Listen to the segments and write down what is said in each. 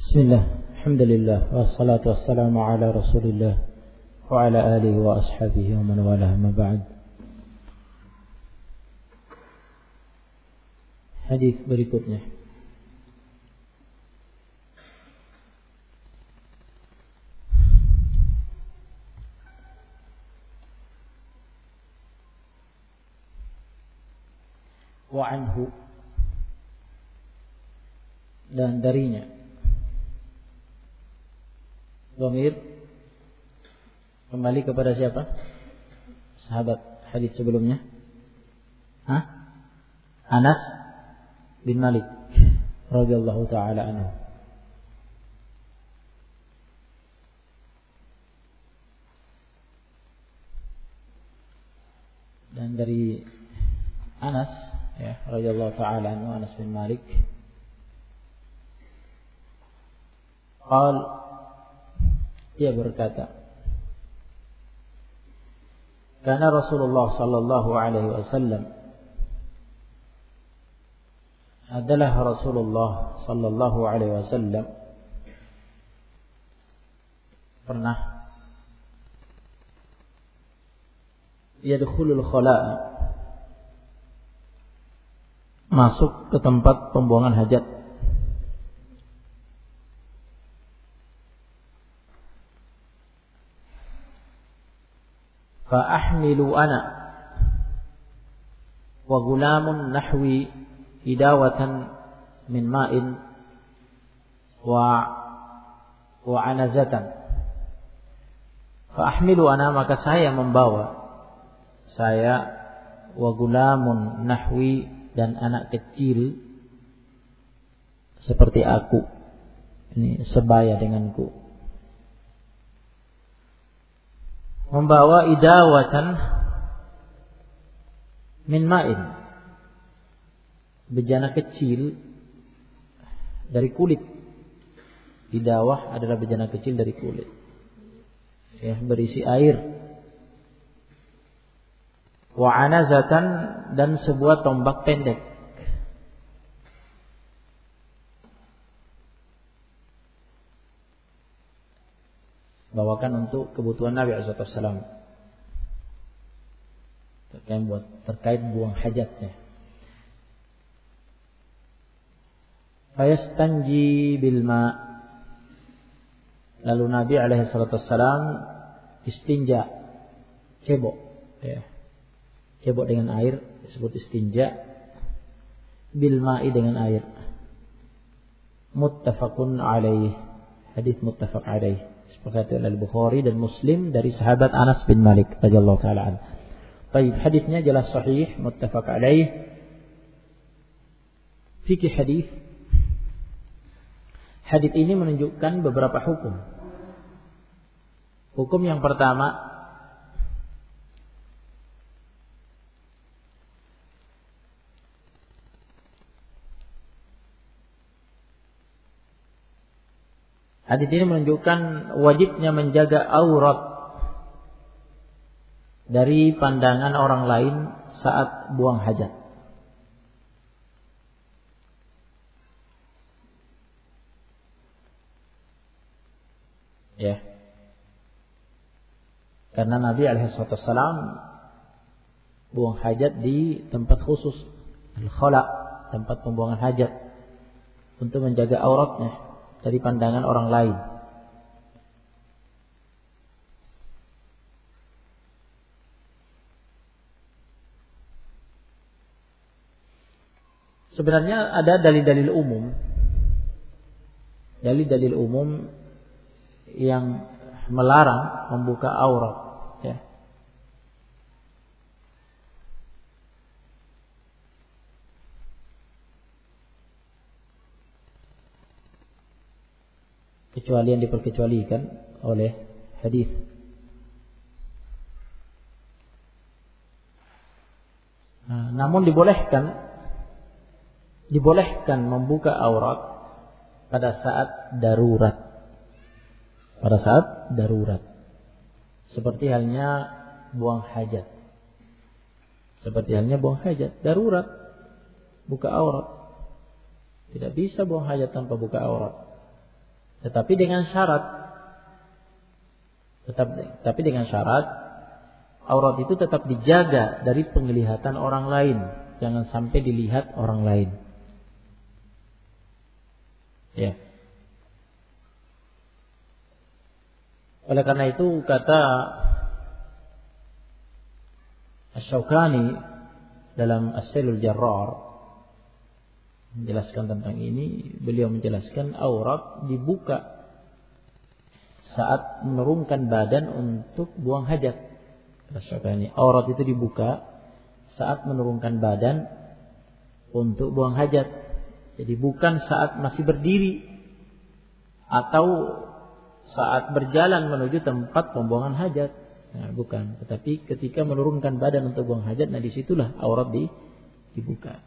Bismillah, alhamdulillah, wassalatu wassalamu ala rasulillah wa ala alihi wa ashabihi wa man walah, ma ba'd. Hadis berikutnya. Wa anhu, dan darinya. Dhamir kembali kepada siapa? Sahabat hadis sebelumnya. Anas bin Malik radhiyallahu taala anhu. Dan dari Anas, ya, radhiyallahu taala anhu, Anas bin Malik, dia berkata, karena Rasulullah sallallahu alaihi wasallam, adalah Rasulullah sallallahu alaihi wasallam pernah yadkhulul khala'a, masuk ke tempat pembuangan hajat. Fa ahmilu ana wa gulamun nahwi idawatan min ma'in wa anazatan. Fa ahmilu ana, maka saya membawa, saya, wa gulamun nahwi, dan anak kecil seperti aku, ini sebaya denganku, membawa idawatan min ma'in, bejana kecil dari kulit. Idawah adalah bejana kecil dari kulit, ya, berisi air. Wa anazatan, dan sebuah tombak pendek. Bawakan untuk kebutuhan Nabi SAW, terkait buang hajatnya. Fayastanji bil ma', lalu Nabi SAW istinja, cebok, ya, cebok dengan air, disebut istinja. Bil ma'i, dengan air. Muttafaqun alaih, hadis muttafaq alaih, sepakati oleh Bukhari dan Muslim dari sahabat Anas bin Malik radhiyallahu taala anhu. Baik, hadisnya jelas sahih, muttafaq alaih. Fikih hadis. Hadis ini menunjukkan beberapa hukum. Hukum yang pertama, hadis ini menunjukkan wajibnya menjaga aurat dari pandangan orang lain saat buang hajat. Ya. Karena Nabi SAW buang hajat di tempat khusus, al-khala, tempat pembuangan hajat, untuk menjaga auratnya dari pandangan orang lain. Sebenarnya ada dalil-dalil umum, dalil-dalil umum yang melarang membuka aurat, ya. Kecuali yang diperkecualikan oleh hadis. Namun dibolehkan membuka aurat pada saat darurat. Pada saat darurat. Seperti halnya buang hajat. Darurat, buka aurat. Tidak bisa buang hajat tanpa buka aurat. Tetapi dengan syarat aurat itu tetap dijaga dari penglihatan orang lain, jangan sampai dilihat orang lain. Ya. Oleh karena itu kata Asy-Syaukani dalam As-Sailul Jarrar menjelaskan tentang ini, beliau menjelaskan aurat dibuka saat menurunkan badan untuk buang hajat. Asy-Syaukani, aurat itu dibuka saat menurunkan badan untuk buang hajat. Jadi bukan saat masih berdiri atau saat berjalan menuju tempat pembuangan hajat. Nah, bukan. Tetapi ketika menurunkan badan untuk buang hajat, nah disitulah aurat dibuka.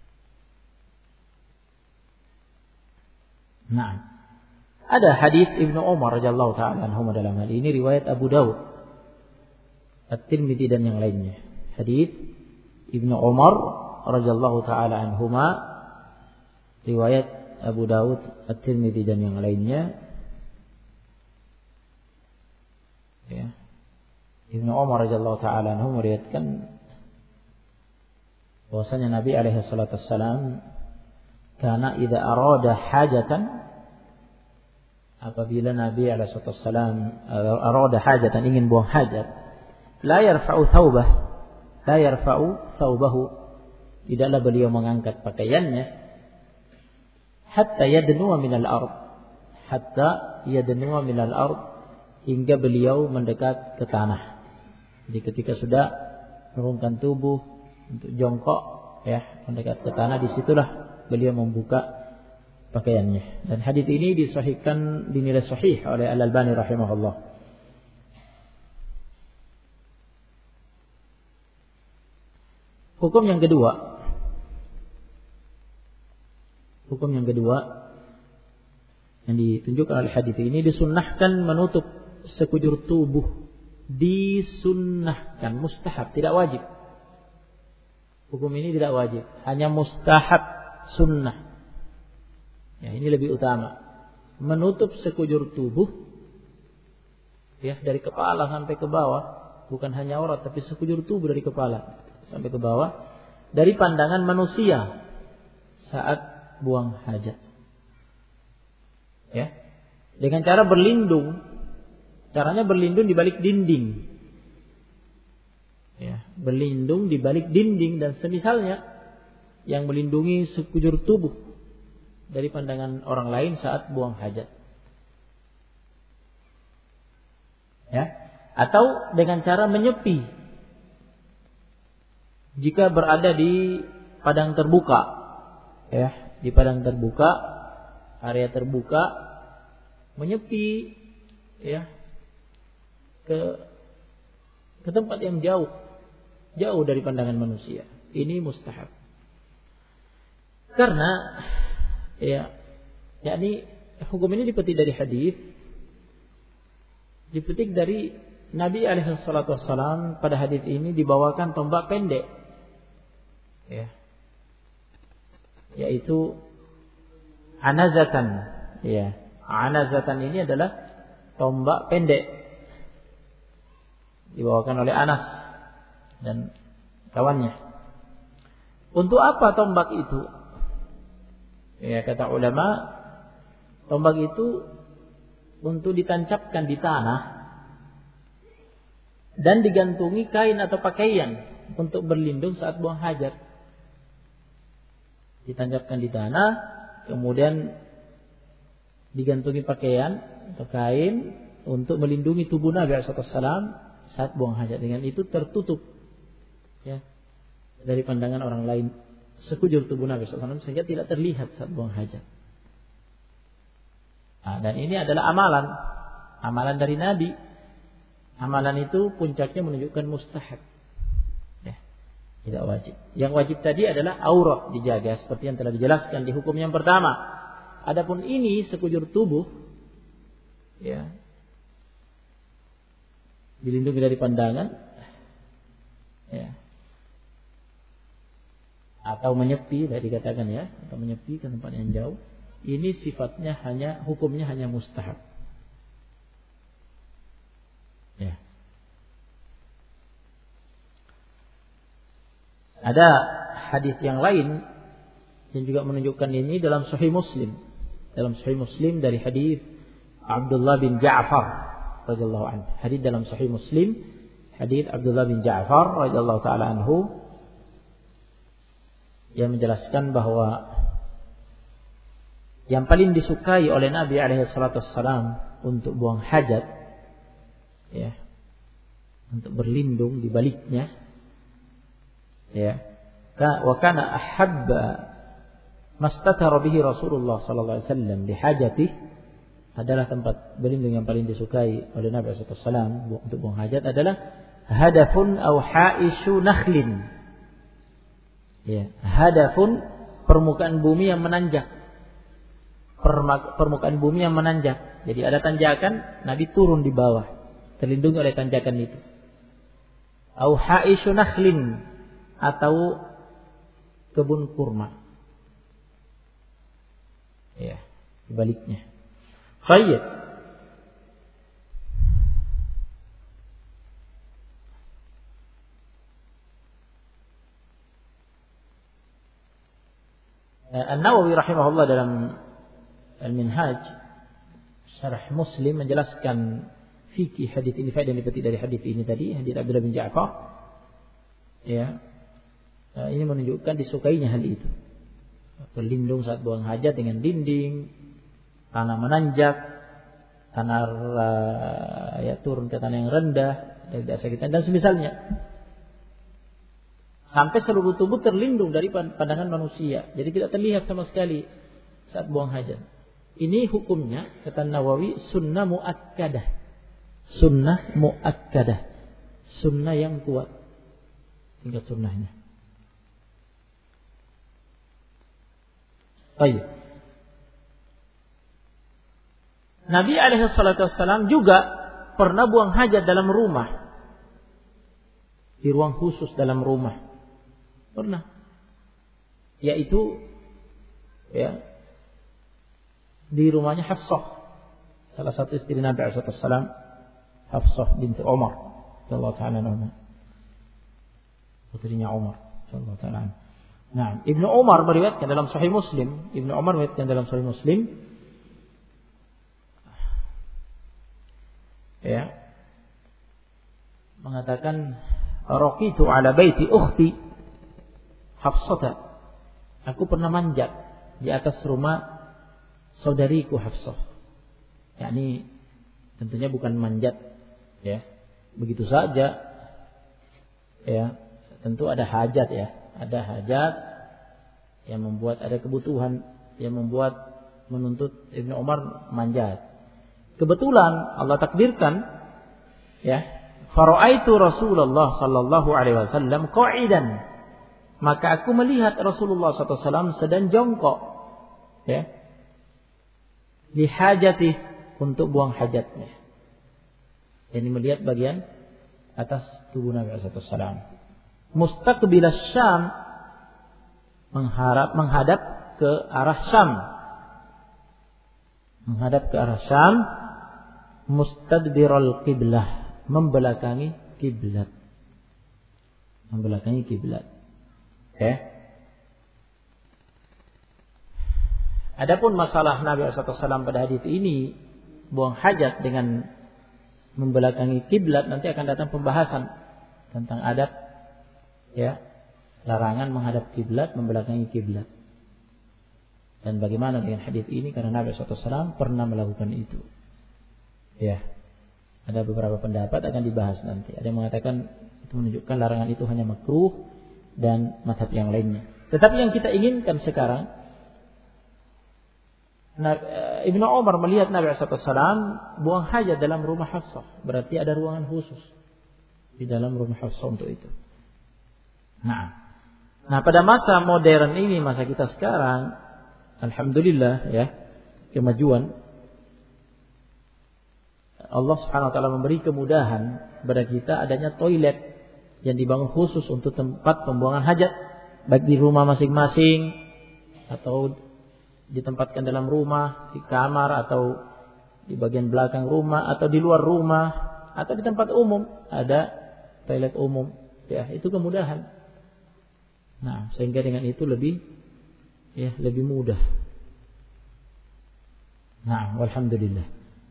Nah, ada hadis Ibnu Umar radhiyallahu taala anhu dalam hal ini, riwayat Abu Dawud, At-Tirmidzi dan yang lainnya. Hadis Ibnu Umar radhiyallahu taala anhuma, riwayat Abu Dawud, At-Tirmidzi dan yang lainnya. Ya. Ibnu Umar radhiyallahu taala anhu meriwayatkan bahwasanya Nabi alaihi salatu wassalam karena idza arada hajatan, apabila Nabi alaihi salatu wassalam arada hajatan, ingin buang hajat, la yarfa'u thawbahu, tidaklah beliau mengangkat pakaiannya hatta yadnuwa minal ard, hingga beliau mendekat ke tanah. Jadi ketika sudah menurunkan tubuh untuk jongkok, ya, mendekat ke tanah, disitulah beliau membuka pakaiannya. Dan hadis ini disahihkan, dinilai sahih oleh Al-Albani rahimahullah. Hukum yang kedua yang ditunjukkan oleh hadis ini, disunnahkan menutup sekujur tubuh. Disunnahkan, mustahab, tidak wajib. Hukum ini tidak wajib, hanya mustahab, sunnah. Ya, ini lebih utama. Menutup sekujur tubuh, ya, dari kepala sampai ke bawah, bukan hanya aurat, tapi sekujur tubuh dari kepala sampai ke bawah, dari pandangan manusia saat buang hajat. Ya, dengan cara berlindung. Caranya berlindung di balik dinding. Ya, berlindung di balik dinding dan semisalnya yang melindungi sekujur tubuh dari pandangan orang lain saat buang hajat. Ya, atau dengan cara menyepi jika berada di padang terbuka. Ya, di padang terbuka, area terbuka, menyepi, ya, ke tempat yang jauh dari pandangan manusia. Ini mustahab. Karena ya, yakni hukum ini dipetik dari hadis, dipetik dari Nabi alaihi salatu wassalam. Pada hadis ini dibawakan tombak pendek, ya, yaitu anazatan. Ya, anazatan ini adalah tombak pendek, dibawakan oleh Anas dan kawannya. Untuk apa tombak itu? Ya, kata ulama, tombak itu untuk ditancapkan di tanah dan digantungi kain atau pakaian untuk berlindung saat buang hajat. Ditancapkan di tanah, kemudian digantungi pakaian atau kain untuk melindungi tubuh Nabi SAW saat buang hajat. Dengan itu tertutup, ya, dari pandangan orang lain sekujur tubuh Nabi SAW, sehingga tidak terlihat saat buang hajat. Nah, dan ini adalah amalan dari Nabi. Amalan itu puncaknya menunjukkan mustahab, ya, tidak wajib. Yang wajib tadi adalah aurat dijaga seperti yang telah dijelaskan di hukum yang pertama. Adapun ini sekujur tubuh, ya, dilindungi dari pandangan, ya, atau menyepi, tadi dikatakan, ya, atau menyepi ke tempat yang jauh. Ini sifatnya hukumnya hanya mustahab. Ya. Ada hadis yang lain yang juga menunjukkan ini dalam Sahih Muslim. Dalam Sahih Muslim dari hadis Abdullah bin Ja'far radhiyallahu anhu. Hadis dalam Sahih Muslim, hadis Abdullah bin Ja'far radhiyallahu taala anhu yang menjelaskan bahwa yang paling disukai oleh Nabi alaihi salatu wassalam untuk buang hajat, ya, untuk berlindung di baliknya, ya, wa kana ahabba mastatara bihi Rasulullah sallallahu alaihi wasallam li hajatihi, adalah tempat berlindung yang paling disukai oleh Nabi sallallahu alaihi wasallam untuk buang hajat adalah hadafun aw haishu nakhlin. Ya, hadafun permukaan bumi yang menanjak. Permukaan bumi yang menanjak. Jadi ada tanjakan, Nabi turun di bawah, terlindungi oleh tanjakan itu. Au haishu nakhlin, atau kebun kurma. Ya, sebaliknya. Baik. An-Nawawi rahimahullah dalam Al-Minhaj Syarah Muslim menjelaskan fikih hadis ini, faedah yang dipetik dari hadis ini tadi, hadis Abdullah bin Ja'far. Ya. Ini menunjukkan disukainya hal itu. Berlindung saat buang hajat dengan dinding, tanah menanjak, tanah turun ke tanah yang rendah, tidak sakitan dan semisalnya. Sampai seluruh tubuh terlindung dari pandangan manusia. Jadi tidak terlihat sama sekali saat buang hajat. Ini hukumnya, kata Nawawi, sunnah muakkadah. Sunnah muakkadah. Sunnah yang kuat. Tingkat sunnahnya. Baik. Nabi SAW juga pernah buang hajat dalam rumah. Di ruang khusus dalam rumah. Pernah. Yaitu ya, di rumahnya Hafsah, salah satu istri Nabi SAW, Hafsah binti Umar radhiyallahu ta'ala anha, putrinya Umar radhiyallahu ta'ala. Nah, Ibnu Umar meriwayatkan dalam Sahih Muslim, ya, mengatakan raqitu ala baiti ukhti Hafsah, aku pernah manjat di atas rumah saudariku Hafsah. Yakni tentunya bukan manjat ya begitu saja. Ya, tentu ada hajat ya. Ada hajat yang membuat, ada kebutuhan yang membuat menuntut Ibnu Umar manjat. Kebetulan Allah takdirkan ya, fara'aitu Rasulullah sallallahu alaihi wasallam qa'idan. Maka aku melihat Rasulullah SAW sedang jongkok, ya, lihajatih, untuk buang hajatnya. Ini melihat bagian atas tubuh Nabi SAW. Mustaqbilas Syam, menghadap ke arah Syam. Menghadap ke arah Syam. Mustadbiral qiblah, membelakangi kiblat. Membelakangi kiblat. Ya. Adapun masalah Nabi SAW pada hadis ini, buang hajat dengan membelakangi kiblat, nanti akan datang pembahasan tentang adab, ya, larangan menghadap kiblat, membelakangi kiblat. Dan bagaimana dengan hadis ini, karena Nabi SAW pernah melakukan itu. Ya, ada beberapa pendapat akan dibahas nanti. Ada yang mengatakan itu menunjukkan larangan itu hanya makruh, dan mazhab yang lainnya. Tetapi yang kita inginkan sekarang, Ibnu Umar melihat Nabi SAW buang hajat dalam rumah Hafsah. Berarti ada ruangan khusus di dalam rumah Hafsah untuk itu. Nah, pada masa modern ini, masa kita sekarang, alhamdulillah ya, kemajuan. Allah Subhanahu wa taala memberi kemudahan kepada kita adanya toilet yang dibangun khusus untuk tempat pembuangan hajat, baik di rumah masing-masing atau ditempatkan dalam rumah, di kamar atau di bagian belakang rumah atau di luar rumah atau di tempat umum, ada toilet umum, ya itu kemudahan. Nah, sehingga dengan itu lebih mudah. Nah, walhamdulillah.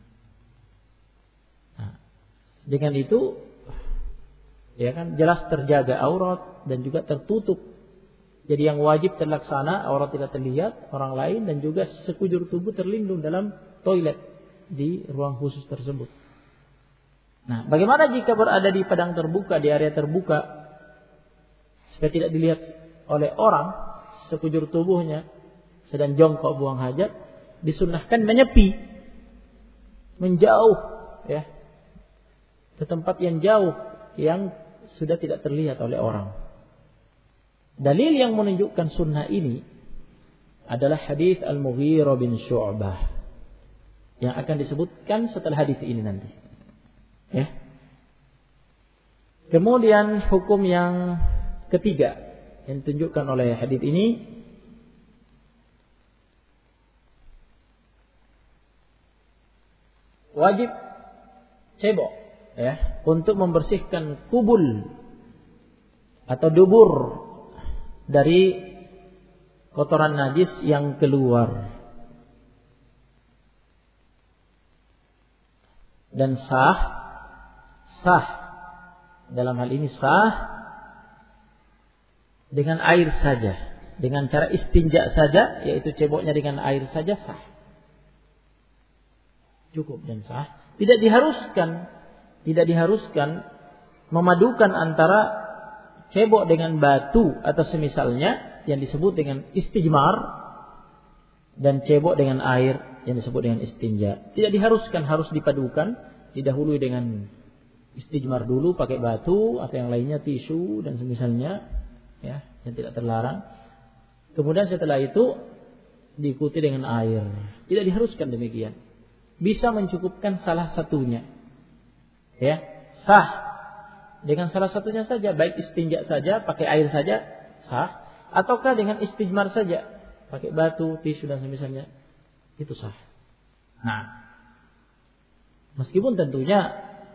Nah, dengan itu ya kan jelas terjaga aurat dan juga tertutup. Jadi yang wajib terlaksana, aurat tidak terlihat orang lain dan juga sekujur tubuh terlindung dalam toilet di ruang khusus tersebut. Nah, bagaimana jika berada di padang terbuka, di area terbuka, supaya tidak dilihat oleh orang sekujur tubuhnya sedang jongkok buang hajat, disunnahkan menyepi, menjauh, ya, ke tempat yang jauh yang sudah tidak terlihat oleh orang. Dalil yang menunjukkan sunnah ini adalah hadis Al-Mughirah bin Syu'bah yang akan disebutkan setelah hadis ini nanti. Ya. Kemudian hukum yang ketiga yang ditunjukkan oleh hadis ini wajib cebok, ya, untuk membersihkan kubul atau dubur dari kotoran najis yang keluar. Dan sah dalam hal ini sah dengan air saja, dengan cara istinja saja, yaitu ceboknya dengan air saja sah, cukup dan sah. Tidak diharuskan memadukan antara cebok dengan batu atau semisalnya yang disebut dengan istijmar dan cebok dengan air yang disebut dengan istinja. Tidak diharuskan, harus dipadukan, didahului dengan istijmar dulu pakai batu atau yang lainnya tisu dan semisalnya, ya, yang tidak terlarang. Kemudian setelah itu diikuti dengan air. Tidak diharuskan demikian. Bisa mencukupkan salah satunya. Ya, sah dengan salah satunya saja, baik istinja saja, pakai air saja sah, ataukah dengan istijmar saja, pakai batu, tisu dan semisalnya, itu sah. Nah, meskipun tentunya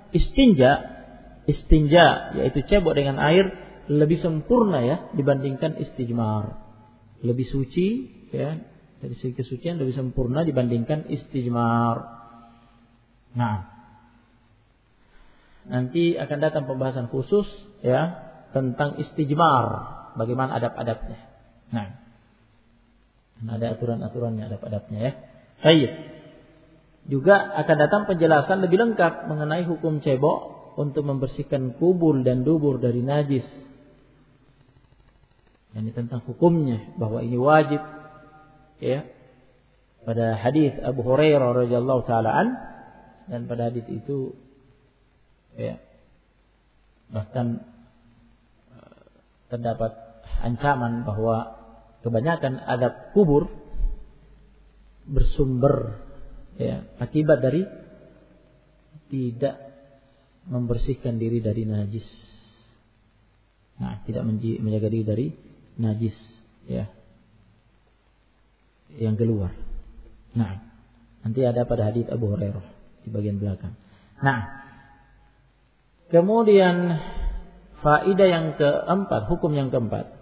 istinja yaitu cebok dengan air lebih sempurna, ya, dibandingkan istijmar. Lebih suci, ya, dari segi kesucian lebih sempurna dibandingkan istijmar. Nah, nanti akan datang pembahasan khusus, ya, tentang istijmar, bagaimana adab-adabnya. Nah, ada aturan-aturannya, adab-adabnya, ya. Baik. Juga akan datang penjelasan lebih lengkap mengenai hukum cebok untuk membersihkan kubul dan dubur dari najis. Ini tentang hukumnya, bahwa ini wajib, ya. Pada hadis Abu Hurairah radhiyallahu taala an, dan pada hadis itu, ya, bahkan terdapat ancaman bahwa kebanyakan adab kubur bersumber, ya, akibat dari tidak membersihkan diri dari najis. Nah, tidak menjaga diri dari najis, ya, yang keluar. Nah, nanti ada pada hadis Abu Hurairah di bagian belakang. Nah, kemudian faedah yang keempat, hukum yang keempat.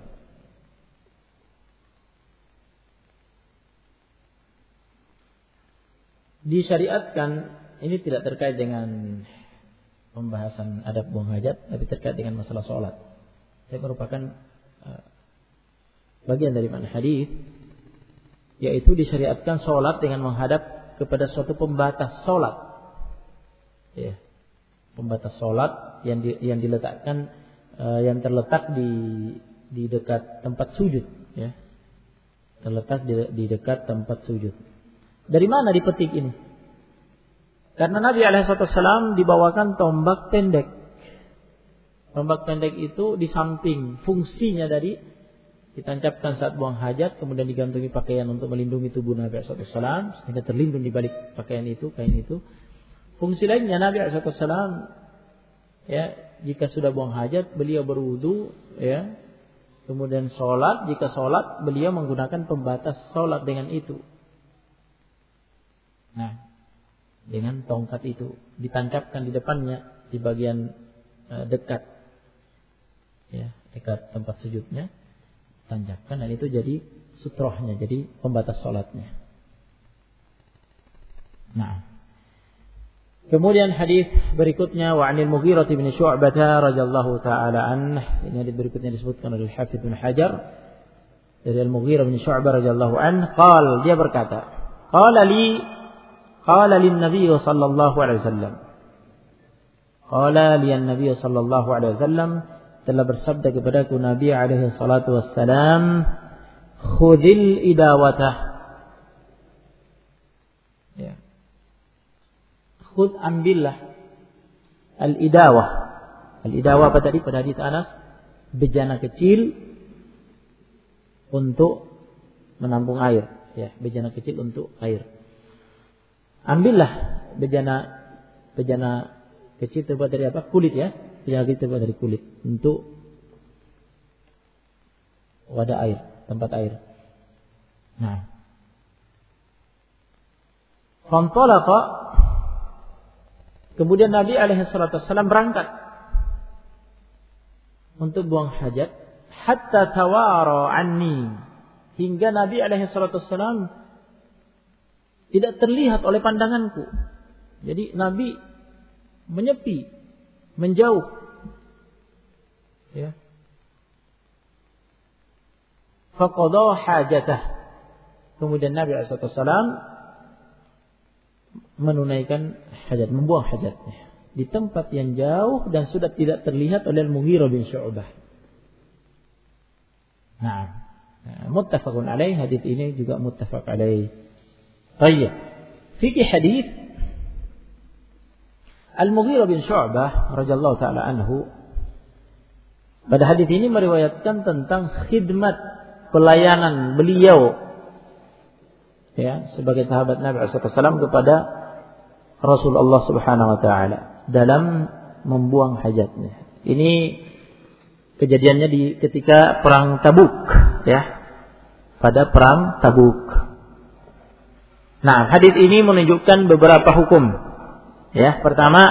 Disyariatkan, ini tidak terkait dengan pembahasan adab buang hajat, tapi terkait dengan masalah sholat. Ini merupakan bagian dari makna hadis, yaitu disyariatkan sholat dengan menghadap kepada suatu pembatas sholat, ya. Pembatas sholat yang diletakkan, yang terletak di dekat tempat sujud, ya, terletak di dekat tempat sujud. Dari mana dipetik ini? Karena Nabi SAW dibawakan tombak pendek. Tombak pendek itu di samping fungsinya dari ditancapkan saat buang hajat, kemudian digantungi pakaian untuk melindungi tubuh Nabi SAW sehingga terlindung di balik pakaian itu, kain itu. Fungsi lainnya Nabi SAW, ya, jika sudah buang hajat beliau berwudu, ya, kemudian sholat. Jika sholat beliau menggunakan pembatas sholat dengan itu. Nah, dengan tongkat itu ditancapkan di depannya di bagian dekat, ya, dekat tempat sujudnya, tancapkan, dan itu jadi sutrohnya, jadi pembatas salatnya. Nah, kemudian hadis berikutnya, wa 'anil Mughirah bin Syu'bah radhiyallahu taala anhu, ini hadis berikutnya disebutkan oleh Hafidz bin Hajar dari Al-Mughirah bin Syu'bah radhiyallahu anhu, dia berkata, qala lin Nabi sallallahu alaihi wasallam, qala li an-Nabi sallallahu alaihi wasallam, telah bersabda kepadaku Nabi alaihi salatu wassalam, khudhil idawatah, ya, khudh, ambillah, al-idawah. Al-idawah apa tadi pada hadis Anas? Bejana kecil untuk menampung air, ya, bejana kecil untuk air. Ambillah bejana kecil terbuat dari apa? Kulit, ya. Bejana kecil terbuat dari kulit untuk wadah air, tempat air. Nah, fantalaqa, kemudian Nabi alaihi salatu wasallam berangkat untuk buang hajat, hatta tawara anni, hingga Nabi alaihi salatu wasallam tidak terlihat oleh pandanganku. Jadi Nabi menyepi, menjauh, ya. Faqada hajatah, kemudian Nabi alaihi salatu wasallam menunaikan hajat, membuang hajatnya di tempat yang jauh dan sudah tidak terlihat oleh Al-Mughirah bin Syu'bah. Nah, muttafaqun alaih, hadis ini juga muttafaq alaih. Baik. Fikih hadis Al-Mughirah bin Syu'bah radhiyallahu taala anhu, pada hadis ini meriwayatkan tentang khidmat, pelayanan beliau, ya, sebagai sahabat Nabi sallallahu alaihi wasallam kepada Rasulullah Subhanahu wa taala dalam membuang hajatnya. Ini kejadiannya ketika perang Tabuk, ya. Pada perang Tabuk. Nah, hadis ini menunjukkan beberapa hukum. Ya, pertama,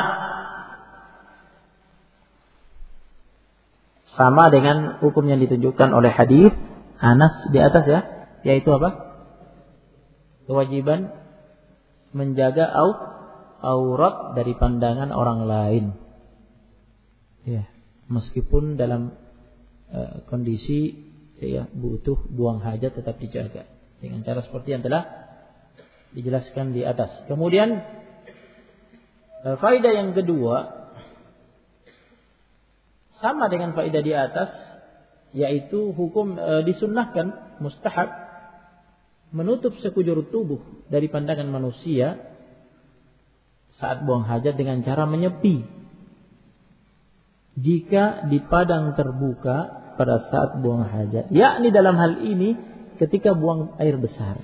sama dengan hukum yang ditunjukkan oleh hadis Anas di atas, ya, yaitu apa? Kewajiban menjaga aurat dari pandangan orang lain. Ya, meskipun dalam kondisi, ya, butuh buang hajat tetap dijaga dengan cara seperti yang telah dijelaskan di atas. Kemudian faedah yang kedua sama dengan faedah di atas, yaitu hukum disunnahkan, mustahab, menutup sekujur tubuh dari pandangan manusia saat buang hajat dengan cara menyepi jika di padang terbuka pada saat buang hajat, yakni dalam hal ini ketika buang air besar.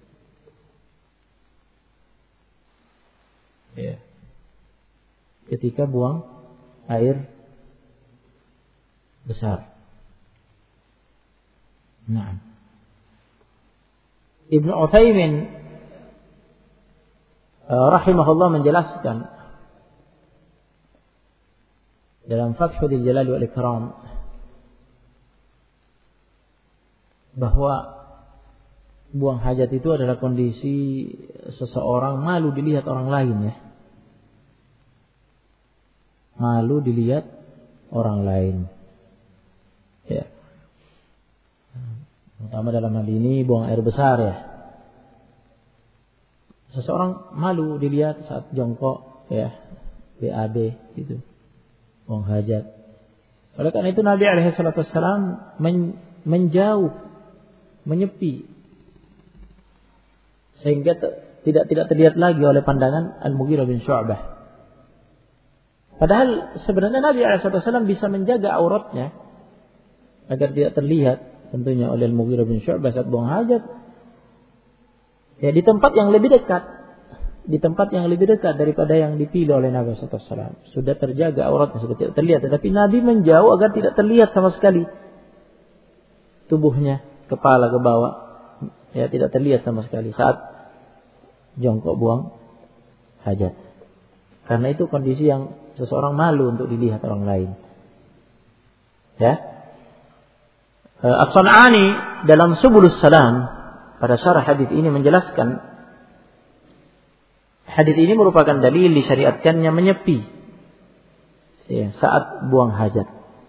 Ya. Ketika buang air besar. Nah, Ibnu Utsaimin rahimahullah menjelaskan dalam Fathul Jalal wal Ikram bahwa buang hajat itu adalah kondisi seseorang malu dilihat orang lain, ya. Malu dilihat orang lain, ya. Terutama dalam hal ini buang air besar, ya. Seseorang malu dilihat saat jongkok, ya, BAB gitu, buang hajat. Oleh karena itu Nabi alaihi salatu wasallam menjauh, menyepi, sehingga tidak terlihat lagi oleh pandangan Al-Mughirah bin Syu'bah. Padahal sebenarnya Nabi SAW bisa menjaga auratnya agar tidak terlihat tentunya oleh Al-Mughirah bin Syu'bah saat buang hajat. Ya, di tempat yang lebih dekat, daripada yang dipilih oleh Nabi SAW. Sudah terjaga auratnya, sudah tidak terlihat. Tetapi Nabi menjauh agar tidak terlihat sama sekali tubuhnya, kepala ke bawah, ya, tidak terlihat sama sekali saat jongkok buang hajat. Karena itu kondisi yang seseorang malu untuk dilihat orang lain. Ya. As-San'ani dalam Subulus Salam pada syarah hadis ini menjelaskan hadis ini merupakan dalil disyariatkannya menyepi ya, saat buang hajat.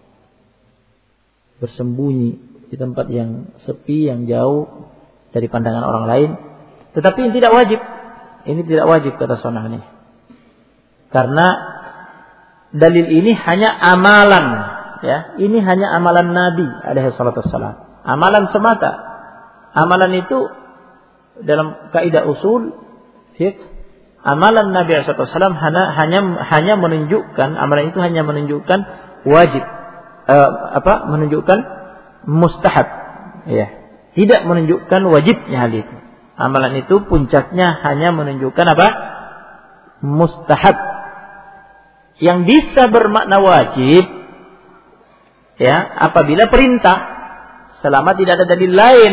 Bersembunyi di tempat yang sepi, yang jauh dari pandangan orang lain. Tetapi ini tidak wajib. Ini tidak wajib kata San'ani. Karena dalil ini hanya amalan, ya. Ini hanya amalan Nabi alaihi salatu wassalam. Amalan semata. Amalan itu dalam kaidah usul fiqh, amalan Nabi alaihi salatu wassalam hanya menunjukkan, amalan itu hanya menunjukkan wajib, menunjukkan mustahab, ya. Tidak menunjukkan wajibnya hal itu. Amalan itu puncaknya hanya menunjukkan apa? Mustahab. Yang bisa bermakna wajib ya apabila perintah, selama tidak ada dalil lain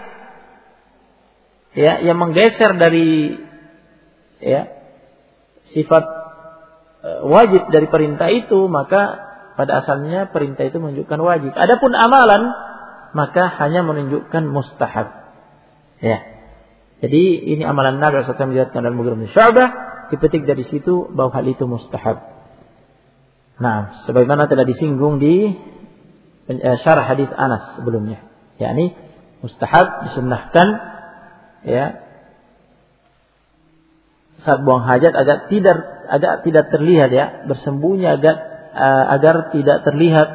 ya yang menggeser dari ya sifat wajib dari perintah itu, maka pada asalnya perintah itu menunjukkan wajib. Adapun amalan maka hanya menunjukkan mustahab. Ya. Jadi ini amalan Nabi sallallahu alaihi wasallam diriwayatkan dalam Mughirah bin Syu'bah, dipetik dari situ bahwa hal itu mustahab. Nah, sebagaimana telah disinggung di syarah hadis Anas sebelumnya, yakni mustahab disunahkan ya saat buang hajat agar tidak terlihat ya, bersembunyi agar tidak terlihat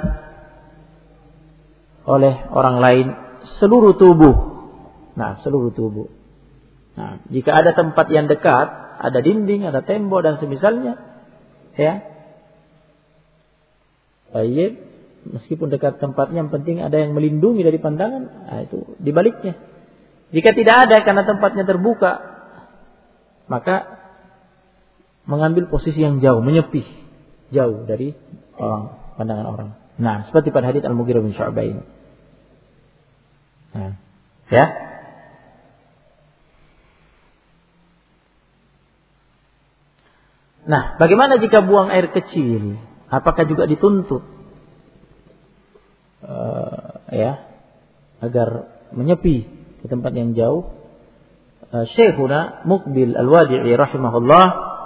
oleh orang lain seluruh tubuh. Nah, seluruh tubuh. Nah, jika ada tempat yang dekat, ada dinding, ada tembok dan semisalnya ya, baik, meskipun dekat tempatnya, yang penting ada yang melindungi dari pandangan. Nah, itu dibaliknya. Jika tidak ada karena tempatnya terbuka, maka mengambil posisi yang jauh, menyepi, jauh dari pandangan orang. Nah, seperti pada hadits Al-Mughirah bin Syu'bah ini. Nah, ya. Nah, bagaimana jika buang air kecil? Apakah juga dituntut ya agar menyepi ke tempat yang jauh? Syekhuna Muqbil Al-Wadi'i rahimahullah,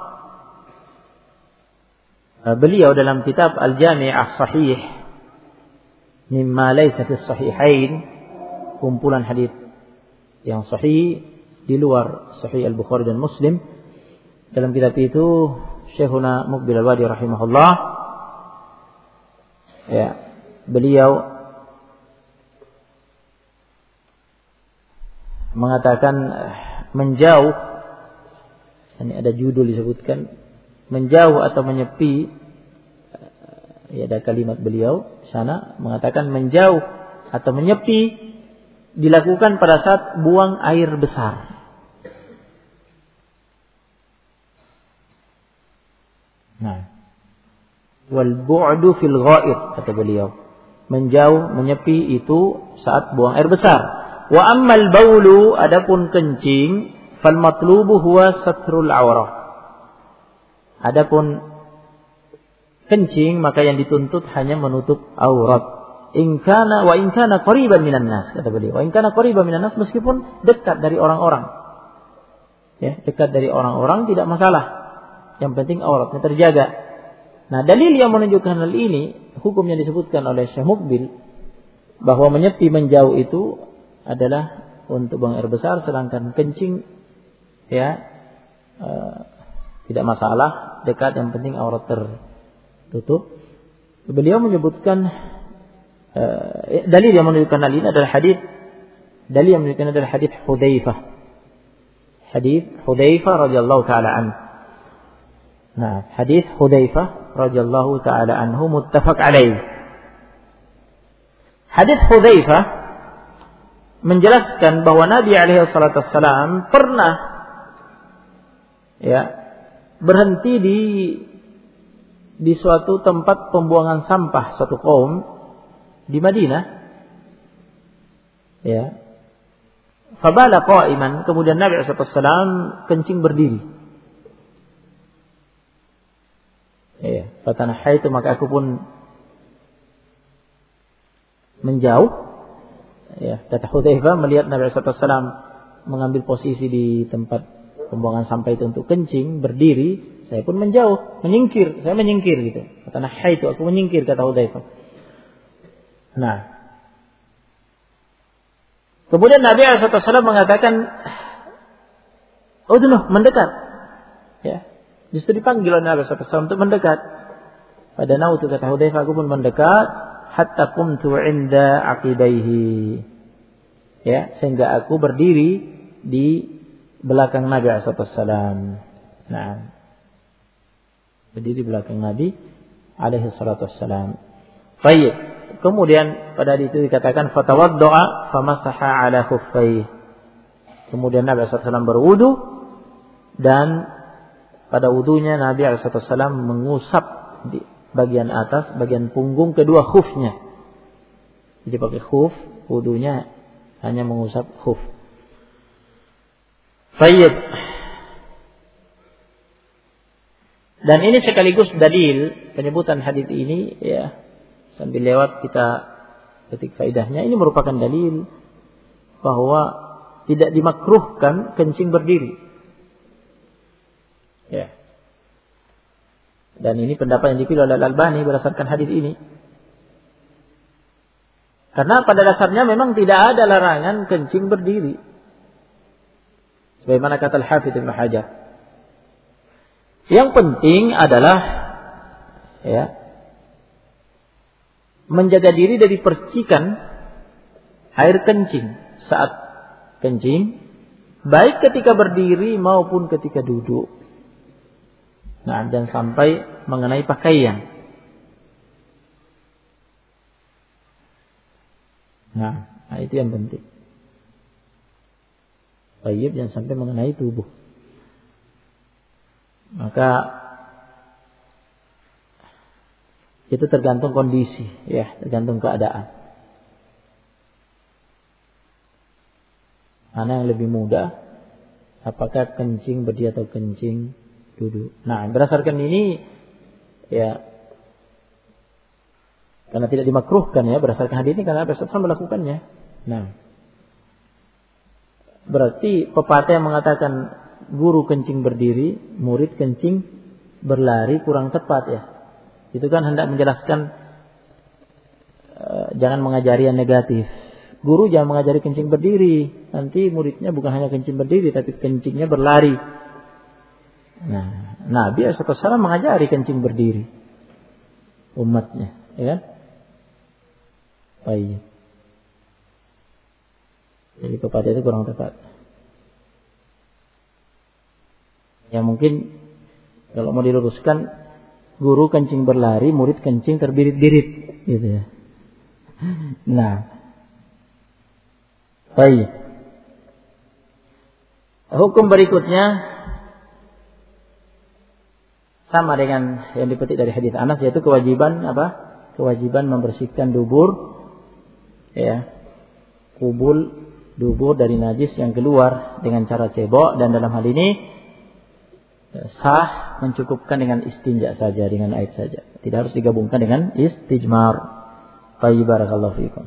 beliau dalam kitab Al-Jami' As-Sahih mimma laysa fi as-sahihain, kumpulan hadis yang sahih di luar Sahih Al-Bukhari dan Muslim, dalam kitab itu Syekhuna Muqbil Al-Wadi'i rahimahullah ya, beliau mengatakan menjauh, ini ada judul disebutkan menjauh atau menyepi, ya ada kalimat beliau di sana mengatakan menjauh atau menyepi dilakukan pada saat buang air besar. Nah, wal bu'du fil gha'id, kata beliau, menjauh menyepi itu saat buang air besar. Wa ammal baulu, adapun kencing, fal matlubu huwa satrul aurah. Adapun kencing maka yang dituntut hanya menutup aurat. In kana qariban minan nas, kata beliau. Wa in kana qariban minan nas, meskipun dekat dari orang-orang. Ya, dekat dari orang-orang tidak masalah. Yang penting auratnya terjaga. Nah, dalil yang menunjukkan hal ini, hukum yang disebutkan oleh Syekh Muqbil, bahwa menyepi menjauh itu adalah untuk buang air besar, sedangkan kencing ya tidak masalah, dekat, yang penting aurat tertutup. Beliau menyebutkan dalil yang menunjukkan hal ini adalah hadis Hudzaifah. Hadis Hudzaifah radhiyallahu taala anhu. Nah, hadis Hudzaifah radhiyallahu taala anhu muttafaq alaih. Hadis Hudzaifah menjelaskan bahwa Nabi alaihi salatu wassalam pernah ya berhenti di suatu tempat pembuangan sampah suatu kaum di Madinah. Ya. Fabala qa'iman, kemudian Nabi SAW kencing berdiri. Ya, fatanahaitu, maka aku pun menjauh. Ya, kata Hudzaifah melihat Nabi SAW mengambil posisi di tempat pembuangan sampah itu untuk kencing berdiri, saya pun menjauh, menyingkir, saya menyingkir gitu. Fatanahaitu, aku menyingkir, kata Hudzaifah. Nah, kemudian Nabi SAW mengatakan, udnuh, mendekat. Ya, justru dipanggil oleh Nabi SAW untuk mendekat. Pada nautu, kata Hudzaifah, aku pun mendekat, hatta qumtu 'inda aqibaihi. Ya, sehingga aku berdiri di belakang Nabi SAW. Nah, berdiri di belakang Nabi SAW. Baik. Kemudian pada hari itu dikatakan fatawaddoa famasaha ala khuffaihi. Kemudian Nabi SAW berwudu, dan pada wudunya Nabi SAW mengusap di bagian atas, bagian punggung kedua khufnya. Jadi pakai khuf, wudunya hanya mengusap khuf. Baik. Dan ini sekaligus dalil penyebutan hadis ini, ya. Sambil lewat kita ketik faedahnya, ini merupakan dalil bahwa tidak dimakruhkan kencing berdiri. Ya. Dan ini pendapat yang dipilih oleh Al-Albani berdasarkan hadis ini. Karena pada dasarnya memang tidak ada larangan kencing berdiri. Sebagaimana kata Al-Hafidz Ibnu Hajar. Yang penting adalah, ya, menjaga diri dari percikan air kencing saat kencing, baik ketika berdiri maupun ketika duduk. Nah, dan sampai mengenai pakaian. Nah, itu yang penting. Baik, jangan sampai mengenai tubuh. Maka itu tergantung kondisi, ya, tergantung keadaan. Mana yang lebih mudah? Apakah kencing berdiri atau kencing duduk? Nah, berdasarkan ini, ya, karena tidak dimakruhkan, ya, berdasarkan hadis ini, karena Rasulullah melakukannya. Nah, berarti pepatah yang mengatakan guru kencing berdiri, murid kencing berlari kurang tepat, ya. Itu kan hendak menjelaskan jangan mengajari yang negatif. Guru jangan mengajari kencing berdiri, nanti muridnya bukan hanya kencing berdiri, tapi kencingnya berlari. Nah, Nabi SAW mengajari kencing berdiri umatnya, ya kan? Baik. Jadi pepatah itu kurang tepat. Ya mungkin kalau mau diluruskan, guru kencing berlari, murid kencing terbirit-birit, gitu ya. Nah, baik. Hukum berikutnya sama dengan yang dipetik dari hadis Anas, yaitu kewajiban apa? Kewajiban membersihkan dubur, ya, kubul dubur dari najis yang keluar dengan cara cebok, dan dalam hal ini sah mencukupkan dengan istinja saja, dengan air saja. Tidak harus digabungkan dengan istijmar. Baik, barakallahu fiikum.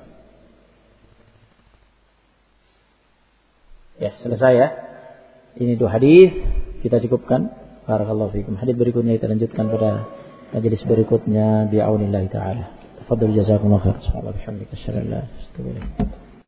Ya, selesai, ya. Ini 2 hadis kita cukupkan. Barakallahu fiikum. Hadis berikutnya kita lanjutkan pada majelis berikutnya bi'aunillah taala. Tafadhal jazakumullah khair. Subhanallah, bihamdika, asyhadu an la ilaha illa anta, astaghfiruka.